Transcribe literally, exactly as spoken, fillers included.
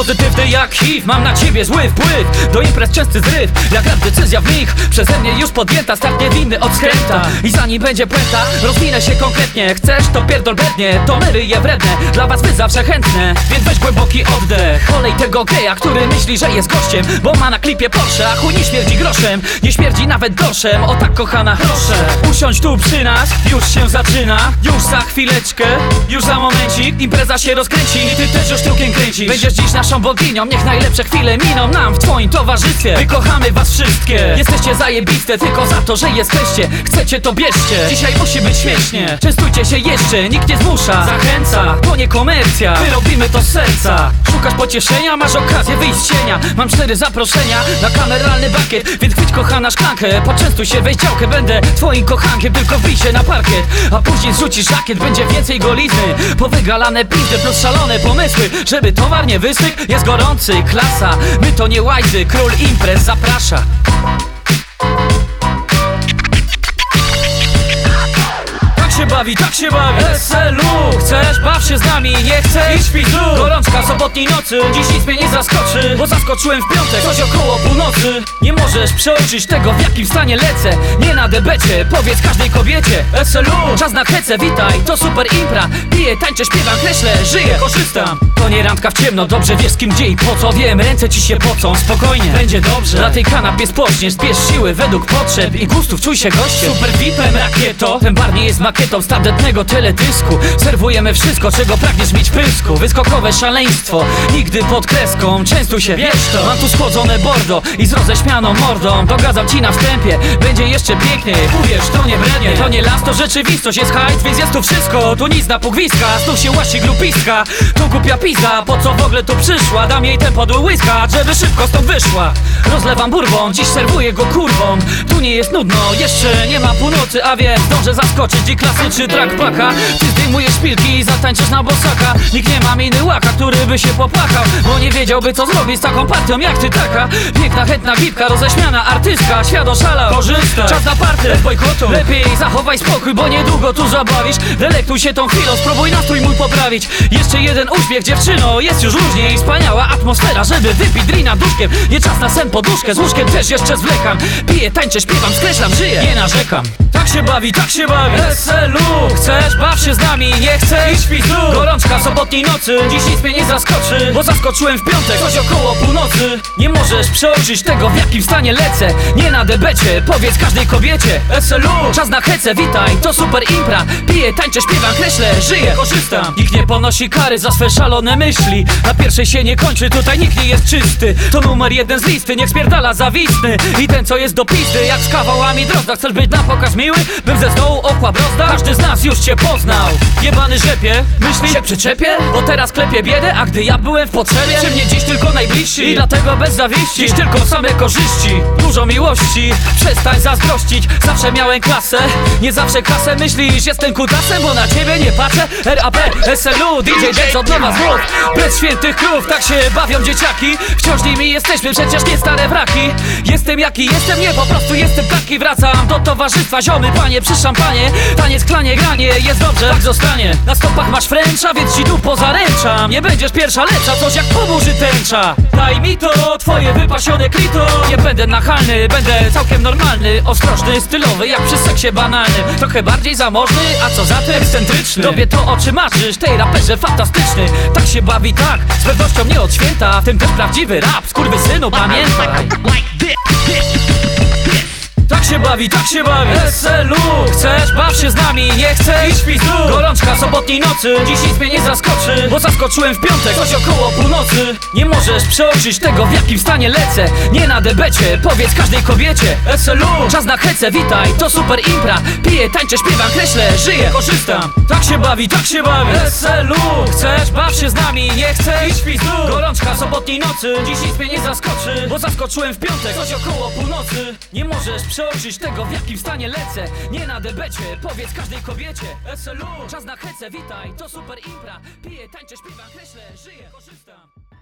pozytywny jak H I V. Mam na ciebie zły wpływ, do imprez częsty zryw. Jaka decyzja w nich, przeze mnie już podjęta. Start niewinny od skręta i zanim będzie puenta, rozwinę się konkretnie. Chcesz to pierdol bednie, to my ryje wredne. Dla was wy zawsze chętne, więc weź głęboki oddech. Olej tego geja, który myśli, że jest gościem, bo ma na klipie Porsche, a chuj nie śmierdzi groszem. Nie śmierdzi nawet groszem, o tak kochana proszę. Usiądź tu przy nas, już się zaczyna. Już za chwileczkę, już za momencik impreza się rozkręci i ty też już tyłkiem kręcisz. Będziesz dziś naszą boginią, niech najlepsze chwile miną nam w twoim towarzystwie. Wykochamy was wszystkie, jesteście zajebiste tylko za to, że jesteście. Chcecie to bierzcie, dzisiaj musi być śmiesznie. Częstujcie się jeszcze, nikt nie zmusza, zachęca, to nie komercja, my robimy to z serca. Szukasz pocieszenia, masz okazję wyjść z cienia. Mam cztery zaproszenia na kameralny bakiet, więc chwyć kochana szklankę, poczęstuj się, weź działkę. Będę twoim kochankiem, tylko wbij się na parkiet, a później zrzucisz żakiet, będzie więcej golizny. Powygalane pizdy plus szalone pomysły, żeby towar nie wystygł. Jest gorący, klasa, my to nie łajzy, król imprez zaprasza. Tak się bawi, tak się bawi S L U. Chcesz? Baw się z nami, nie chcesz? Idź w pizdu. Gorączka sobotniej nocy, dziś nic mnie nie zaskoczy, bo zaskoczyłem w piątek, coś około północy. Nie możesz przeoczyć tego, w jakim stanie lecę. Nie na debecie, powiedz każdej kobiecie. S L U, czas na hece, witaj, to super impra. Piję, tańczę, śpiewam, kreślę, żyję, korzystam. To nie randka w ciemno, dobrze wiesz z kim, gdzie i po co. Wiem, ręce ci się pocą, spokojnie, będzie dobrze. Na tej kanapie spoczniesz, zbierz siły według potrzeb i gustów, czuj się gościem. Super V I P-em rakieto, ten bar nie jest makietą standardnego teledysku. Serwujemy wszystko, czego pragniesz mieć w pysku. Wyskokowe szaleństwo, nigdy pod kreską. Częstuj się, wiesz to, mam tu schłodzone bordo i z roześmianą mordą. Dogadzam ci na wstępie, będzie jeszcze piękniej. Uwierz, to nie brednie, to nie las, to rzeczywistość. Jest hajt, więc jest tu wszystko. Tu nic na półgwiska, znów się łasi grupiska. Tu głupia pizza, po co w ogóle tu przyszła? Dam jej ten podły łyska, żeby szybko stąd wyszła. Rozlewam bourbon, dziś serwuję go kurwą. Tu nie jest nudno, jeszcze nie ma północy, a więc zdążę zaskoczyć i klasyczny track paka. Ty zdejmujesz szpilki i zatańczysz na bosaka. Nikt nie ma miny łaka, który by się popłakał, bo nie wiedziałby co zrobić z taką partią jak ty taka. Piękna, chętna, gipka, roześmiana artystka. Świat oszalał, korzystaj, czas na party, bez bojkotu. Lepiej zachowaj spokój, bo niedługo tu zabawisz. Delektuj się tą chwilą, spróbuj nastrój mój poprawić. Jeszcze jeden uśmiech dziewczyno, jest już różnie i wspaniała atmosfera, żeby wypić drina duszkiem. Nie czas na sen poduszkę, z łóżkiem też jeszcze zwlekam. Piję, tańczę, śpiewam, skreślam, żyję, nie narzekam. Tak się bawi, tak się bawi S L U. Chcesz? Baw się z nami, nie chcesz? Idź w pizdu. Gorączka sobotniej nocy, dziś nic mnie nie zaskoczy, bo zaskoczyłem w piątek, coś około północy. Nie możesz przeoczyć tego, w jakim stanie lecę. Nie na debecie, powiedz każdej kobiecie. S L U, czas na hece, witaj, to super impra. Piję, tańczę, śpiewam, kreślę, żyję, korzystam. Nikt nie ponosi kary za swe szalone myśli. Na pierwszej się nie kończy, tutaj nikt nie jest czysty. To numer jeden z listy, niech spierdala zawistny. I ten co jest do pizdy, jak z kawałami drozda. Chcesz być na pokaz miły? Bym ze stołu okła brozda. Każdy z nas już cię poznał. Jebany rzepie, myśli się przyczepię, bo teraz klepię biedę, a gdy ja byłem w potrzebie, przy mnie dziś tylko najbliżsi i dlatego bez zawiści, dziś tylko same korzyści, dużo miłości. Przestań zazdrościć, zawsze miałem klasę. Nie zawsze klasę myślisz, jestem kutasem, bo na ciebie nie patrzę. R A P, S L U, D J Dex od nowa znów. Bez świętych krów, tak się bawią dzieciaki. Wciąż nimi jesteśmy, przecież nie stare wraki. Jestem jaki jestem, nie, po prostu jestem taki. Wracam do towarzystwa, ziomy, panie, przy szampanie. Taniec, klanie, granie, jest dobrze, tak zostanie. Na stopach masz fręcza, więc ci tu pozaręczam. Nie będziesz pierwsza, lepsza, coś jak po burzy tęcza. Daj mi to, twoje wypasione klito. Nie będę nachalny, będę całkiem normalny. Ostrożny, stylowy, jak przy seksie banalnym. Trochę bardziej zamożny, a co za tym ekscentryczny. Tobie to o czym marzysz, tej raperze fantastyczny. Tak się bawi, tak, z pewnością nie od święta. W tym też prawdziwy rap, skurwysynu, pamiętaj. Tak się bawi, tak się bawi S L U. Chcesz? Baw się z nami, nie chcesz? Idź w pizdu. Gorączka sobotniej nocy, dziś nic mnie nie zaskoczy, bo zaskoczyłem w piątek, coś około północy. Nie możesz przeoczyć tego, w jakim stanie lecę. Nie na debecie, powiedz każdej kobiecie. S L U, czas na hece, witaj, to super impra. Piję, tańczę, śpiewam, kreślę, żyję, korzystam. Tak się bawi, tak się bawi S L U. Chcesz? Baw się z nami, nie chcesz? Idź w pizdu. Gorączka sobotniej nocy, dziś nic mnie nie zaskoczy, bo zaskoczyłem w piątek, coś około północy. Nie możesz przeoczyć tego, w jakim stanie lecę. Nie na debecie, powiedz każdej kobiecie. S L U, czas na hece, witaj, to super impra. Piję, tańczę, śpiewam, kreślę, żyję, korzystam.